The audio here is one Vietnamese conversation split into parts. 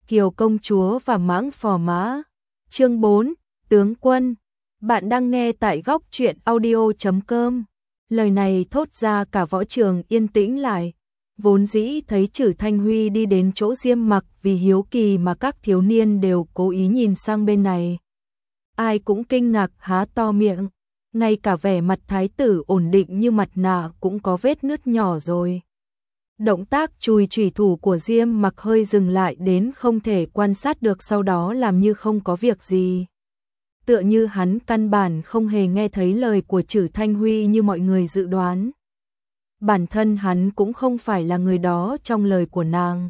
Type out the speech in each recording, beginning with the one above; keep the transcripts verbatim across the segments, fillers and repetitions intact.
Kiều công chúa và mãng phò mã. Chương bốn, tướng quân. Bạn đang nghe tại góc truyện audio chấm com. Lời này thốt ra cả võ trường yên tĩnh lại. Vốn dĩ thấy Trử Thanh Huy đi đến chỗ Diêm Mặc vì hiếu kỳ mà các thiếu niên đều cố ý nhìn sang bên này. Ai cũng kinh ngạc há to miệng, ngay cả vẻ mặt thái tử ổn định như mặt nạ cũng có vết nứt nhỏ rồi. Động tác chùi chủy thủ của Diêm Mặc hơi dừng lại đến không thể quan sát được, sau đó làm như không có việc gì. Tựa như hắn căn bản không hề nghe thấy lời của Trử Thanh Huy như mọi người dự đoán. Bản thân hắn cũng không phải là người đó trong lời của nàng.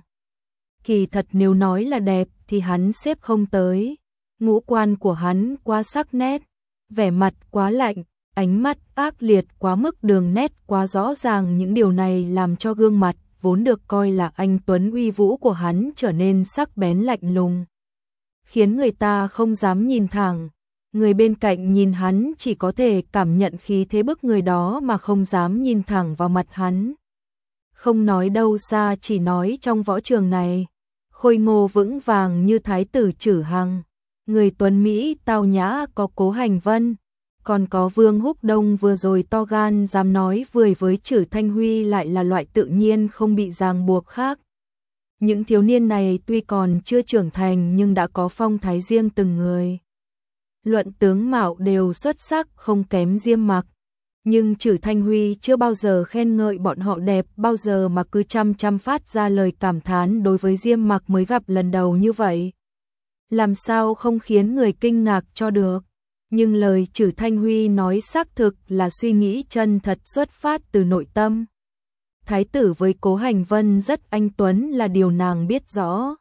Kỳ thật nếu nói là đẹp thì hắn xếp không tới. Ngũ quan của hắn quá sắc nét, vẻ mặt quá lạnh, ánh mắt ác liệt quá mức, đường nét quá rõ ràng, những điều này làm cho gương mặt vốn được coi là anh tuấn uy vũ của hắn trở nên sắc bén lạnh lùng, khiến người ta không dám nhìn thẳng. Người bên cạnh nhìn hắn chỉ có thể cảm nhận khí thế bức người đó mà không dám nhìn thẳng vào mặt hắn. Không nói đâu xa, chỉ nói trong võ trường này, khôi ngô vững vàng như thái tử Trử Hằng, người tuấn Mỹ tao nhã có Cố Hành Vân, còn có Vương Húc Đông vừa rồi to gan dám nói vười với Trử Thanh Huy lại là loại tự nhiên không bị ràng buộc khác. Những thiếu niên này tuy còn chưa trưởng thành nhưng đã có phong thái riêng từng người. Luận tướng mạo đều xuất sắc không kém Diêm Mặc, nhưng Trử Thanh Huy chưa bao giờ khen ngợi bọn họ đẹp bao giờ mà cứ chăm chăm phát ra lời cảm thán đối với Diêm Mặc mới gặp lần đầu như vậy. Làm sao không khiến người kinh ngạc cho được, nhưng lời Trử Thanh Huy nói xác thực là suy nghĩ chân thật xuất phát từ nội tâm. Thái tử với Cố Hành Vân rất anh tuấn là điều nàng biết rõ.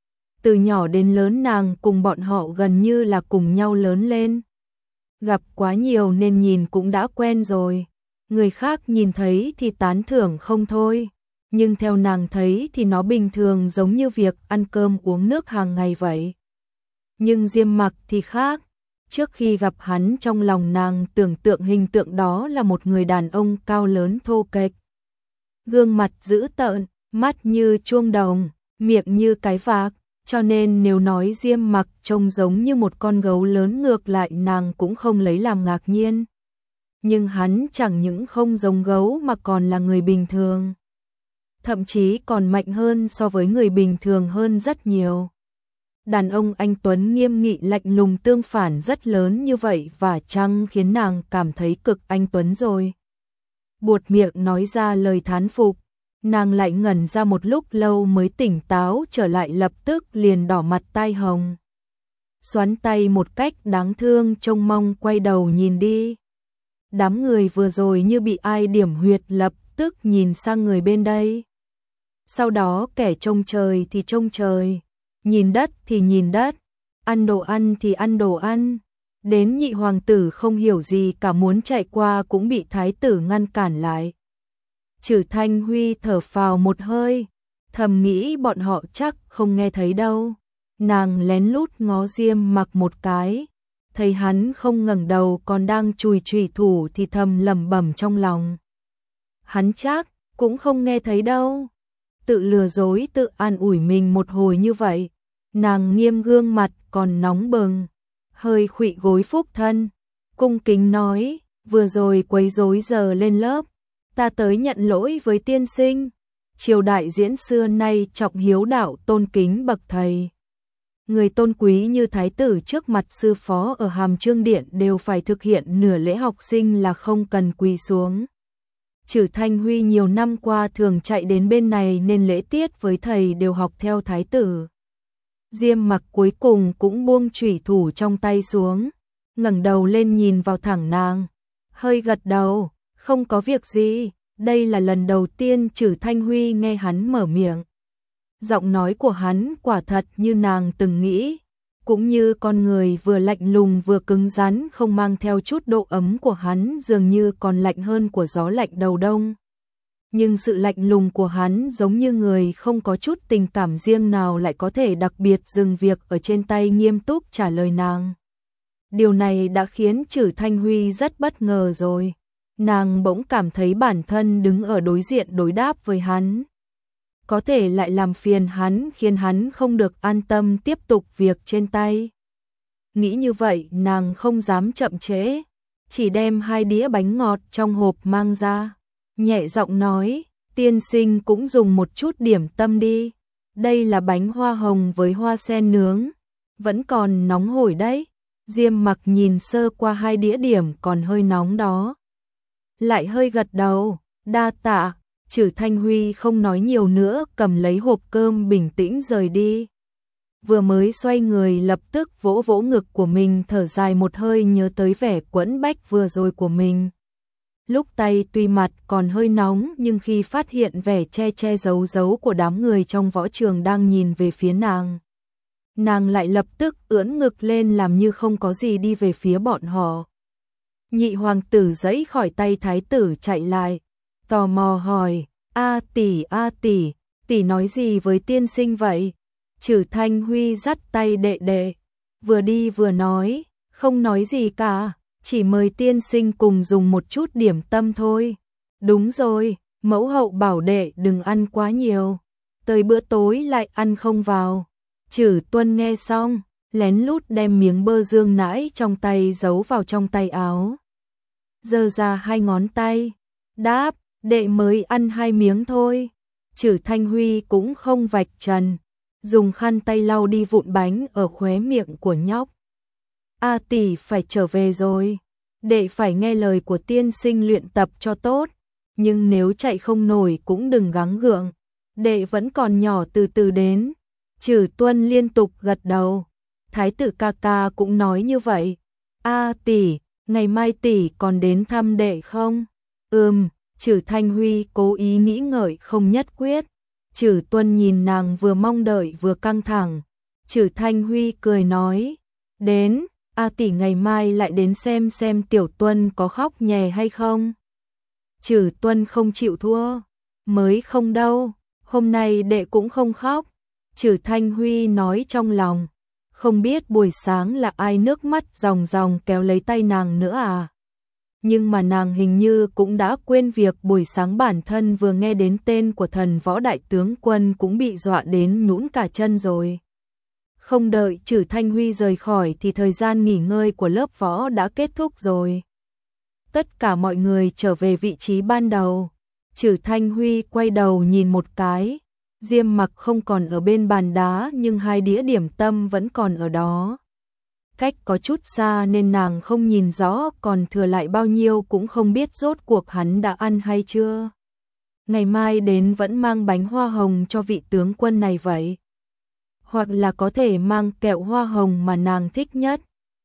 Từ nhỏ đến lớn nàng cùng bọn họ gần như là cùng nhau lớn lên. Gặp quá nhiều nên nhìn cũng đã quen rồi. Người khác nhìn thấy thì tán thưởng không thôi, nhưng theo nàng thấy thì nó bình thường, giống như việc ăn cơm uống nước hàng ngày vậy. Nhưng Diêm Mặc thì khác. Trước khi gặp hắn, trong lòng nàng tưởng tượng hình tượng đó là một người đàn ông cao lớn thô kệch, gương mặt dữ tợn, mắt như chuông đồng, miệng như cái vạc, cho nên nếu nói Diêm Mặc trông giống như một con gấu lớn, ngược lại nàng cũng không lấy làm ngạc nhiên. Nhưng hắn chẳng những không giống gấu mà còn là người bình thường, thậm chí còn mạnh hơn so với người bình thường hơn rất nhiều. Đàn ông anh tuấn nghiêm nghị lạnh lùng tương phản rất lớn như vậy và chăng khiến nàng cảm thấy cực anh tuấn rồi. Buột miệng nói ra lời thán phục, nàng lại ngẩn ra một lúc lâu mới tỉnh táo trở lại, lập tức liền đỏ mặt tai hồng. Xoắn tay một cách đáng thương, trông mong quay đầu nhìn đi. Đám người vừa rồi như bị ai điểm huyệt, lập tức nhìn sang người bên đây. Sau đó kẻ trông trời thì trông trời, nhìn đất thì nhìn đất, ăn đồ ăn thì ăn đồ ăn. Đến nhị hoàng tử không hiểu gì cả muốn chạy qua cũng bị thái tử ngăn cản lại. Trử Thanh Huy thở phào một hơi, thầm nghĩ bọn họ chắc không nghe thấy đâu. Nàng lén lút ngó Diêm Mặc một cái, thấy hắn không ngẩng đầu còn đang chùi chủy thủ thì thầm lẩm bẩm trong lòng. Hắn chắc cũng không nghe thấy đâu. Tự lừa dối tự an ủi mình một hồi như vậy, nàng nghiêm gương mặt còn nóng bừng, hơi khuỵu gối phúc thân, cung kính nói, vừa rồi quấy rối giờ lên lớp, ta tới nhận lỗi với tiên sinh. Triều đại diễn xưa nay trọng hiếu đạo, tôn kính bậc thầy. Người tôn quý như thái tử trước mặt sư phó ở Hàm Chương Điện đều phải thực hiện nửa lễ, học sinh là không cần quỳ xuống. Trử Thanh Huy nhiều năm qua thường chạy đến bên này nên lễ tiết với thầy đều học theo thái tử. Diêm Mặc cuối cùng cũng buông chủy thủ trong tay xuống, ngẩng đầu lên nhìn vào thẳng nàng, hơi gật đầu, không có việc gì. Đây là lần đầu tiên Trử Thanh Huy nghe hắn mở miệng. Giọng nói của hắn quả thật như nàng từng nghĩ, cũng như con người vừa lạnh lùng vừa cứng rắn, không mang theo chút độ ấm của hắn dường như còn lạnh hơn của gió lạnh đầu đông. Nhưng sự lạnh lùng của hắn giống như người không có chút tình cảm riêng nào lại có thể đặc biệt dừng việc ở trên tay, nghiêm túc trả lời nàng. Điều này đã khiến Trử Thanh Huy rất bất ngờ rồi. Nàng bỗng cảm thấy bản thân đứng ở đối diện đối đáp với hắn. có thể lại làm phiền hắn, khiến hắn không được an tâm tiếp tục việc trên tay. Nghĩ như vậy, nàng không dám chậm trễ, chỉ đem hai đĩa bánh ngọt trong hộp mang ra, nhẹ giọng nói, tiên sinh cũng dùng một chút điểm tâm đi. Đây là bánh hoa hồng với hoa sen nướng, vẫn còn nóng hổi đấy. Diêm Mặc nhìn sơ qua hai đĩa điểm còn hơi nóng đó, lại hơi gật đầu, đa tạ. Trử Thanh Huy không nói nhiều nữa, cầm lấy hộp cơm bình tĩnh rời đi. Vừa mới xoay người lập tức vỗ vỗ ngực của mình, thở dài một hơi, nhớ tới vẻ quẫn bách vừa rồi của mình. Lúc tay tuy mặt còn hơi nóng, nhưng khi phát hiện vẻ che che giấu giấu của đám người trong võ trường đang nhìn về phía nàng, nàng lại lập tức ưỡn ngực lên làm như không có gì, đi về phía bọn họ. Nhị hoàng tử giãy khỏi tay thái tử chạy lại, tò mò hỏi, A tỷ, A tỷ, tỷ nói gì với tiên sinh vậy? Trử Thanh Huy dắt tay đệ đệ, vừa đi vừa nói, không nói gì cả, chỉ mời tiên sinh cùng dùng một chút điểm tâm thôi. Đúng rồi, mẫu hậu bảo đệ đừng ăn quá nhiều, tới bữa tối lại ăn không vào. Trử Tuân nghe xong, lén lút đem miếng bơ dương nãi trong tay giấu vào trong tay áo, giơ ra hai ngón tay, đáp, đệ mới ăn hai miếng thôi. Trử Thanh Huy cũng không vạch trần, dùng khăn tay lau đi vụn bánh ở khóe miệng của nhóc. A tỷ phải trở về rồi, đệ phải nghe lời của tiên sinh luyện tập cho tốt, nhưng nếu chạy không nổi cũng đừng gắng gượng, đệ vẫn còn nhỏ, từ từ đến. Trử Tuân liên tục gật đầu, thái tử ca ca cũng nói như vậy. A tỷ, ngày mai tỷ còn đến thăm đệ không? Ừm. Trử Thanh Huy cố ý nghĩ ngợi không nhất quyết. Trử Tuân nhìn nàng vừa mong đợi vừa căng thẳng. Trử Thanh Huy cười nói, đến, A tỷ ngày mai lại đến xem xem Tiểu Tuân có khóc nhè hay không. Trử Tuân không chịu thua, mới không đâu, hôm nay đệ cũng không khóc. Trử Thanh Huy nói trong lòng, không biết buổi sáng là ai nước mắt ròng ròng kéo lấy tay nàng nữa à. Nhưng mà nàng hình như cũng đã quên việc buổi sáng bản thân vừa nghe đến tên của thần võ đại tướng quân cũng bị dọa đến nhũn cả chân rồi. Không đợi Trử Thanh Huy rời khỏi thì thời gian nghỉ ngơi của lớp võ đã kết thúc rồi. Tất cả mọi người trở về vị trí ban đầu. Trử Thanh Huy quay đầu nhìn một cái, Diêm Mặc không còn ở bên bàn đá nhưng hai đĩa điểm tâm vẫn còn ở đó. Cách có chút xa nên nàng không nhìn rõ còn thừa lại bao nhiêu, cũng không biết rốt cuộc hắn đã ăn hay chưa. Ngày mai đến vẫn mang bánh hoa hồng cho vị tướng quân này vậy. Hoặc là có thể mang kẹo hoa hồng mà nàng thích nhất.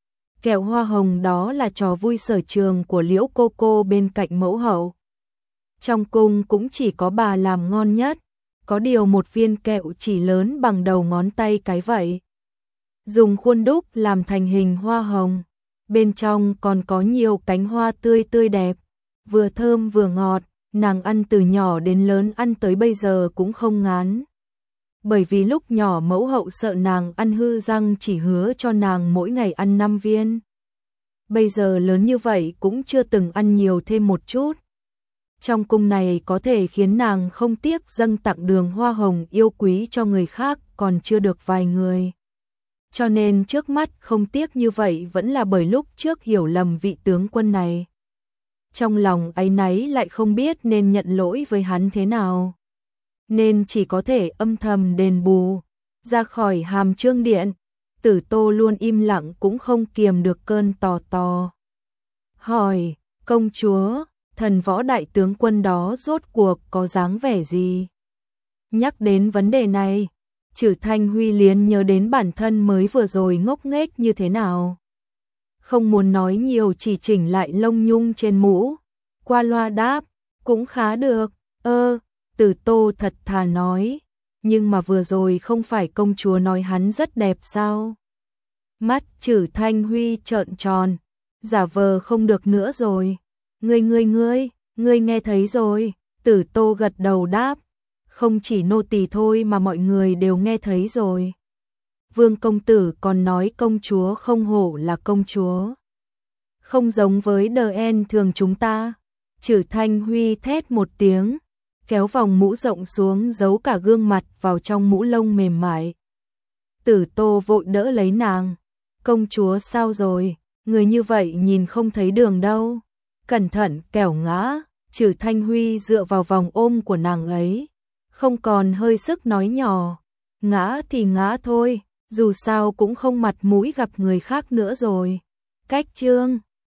Kẹo hoa hồng đó là trò vui sở trường của Liễu cô cô bên cạnh mẫu hậu. Trong cung cũng chỉ có bà làm ngon nhất, có điều một viên kẹo chỉ lớn bằng đầu ngón tay cái vậy. Dùng khuôn đúc làm thành hình hoa hồng, bên trong còn có nhiều cánh hoa tươi tươi đẹp, vừa thơm vừa ngọt, nàng ăn từ nhỏ đến lớn, ăn tới bây giờ cũng không ngán. Bởi vì lúc nhỏ mẫu hậu sợ nàng ăn hư răng chỉ hứa cho nàng mỗi ngày ăn năm viên. Bây giờ lớn như vậy cũng chưa từng ăn nhiều thêm một chút. Trong cung này có thể khiến nàng không tiếc dâng tặng đường hoa hồng yêu quý cho người khác còn chưa được vài người. Cho nên trước mắt không tiếc như vậy vẫn là bởi lúc trước hiểu lầm vị tướng quân này. Trong lòng áy náy lại không biết nên nhận lỗi với hắn thế nào. Nên chỉ có thể âm thầm đền bù. Ra khỏi Hàm Chương Điện, Tử Tô luôn im lặng cũng không kiềm được cơn tò tò. Hỏi, công chúa, thần võ đại tướng quân đó rốt cuộc có dáng vẻ gì? Nhắc đến vấn đề này, Trử Thanh Huy liền nhớ đến bản thân mới vừa rồi ngốc nghếch như thế nào. Không muốn nói nhiều, chỉ chỉnh lại lông nhung trên mũ, qua loa đáp, cũng khá được. Ơ, Tử Tô thật thà nói, nhưng mà vừa rồi không phải công chúa nói hắn rất đẹp sao? Mắt Trử Thanh Huy trợn tròn, giả vờ không được nữa rồi. Ngươi ngươi ngươi, ngươi nghe thấy rồi. Tử Tô gật đầu đáp, không chỉ nô tỳ thôi mà mọi người đều nghe thấy rồi. Vương công tử còn nói công chúa không hổ là công chúa, không giống với đờ en thường chúng ta. Trử Thanh Huy thét một tiếng, kéo vòng mũ rộng xuống giấu cả gương mặt vào trong mũ lông mềm mại. Tử Tô vội đỡ lấy nàng. Công chúa sao rồi? Người như vậy nhìn không thấy đường đâu. Cẩn thận kẻo ngã. Trừ Thanh Huy dựa vào vòng ôm của nàng ấy, không còn hơi sức nói nhỏ. Ngã thì ngã thôi, dù sao cũng không mặt mũi gặp người khác nữa rồi. Cách chương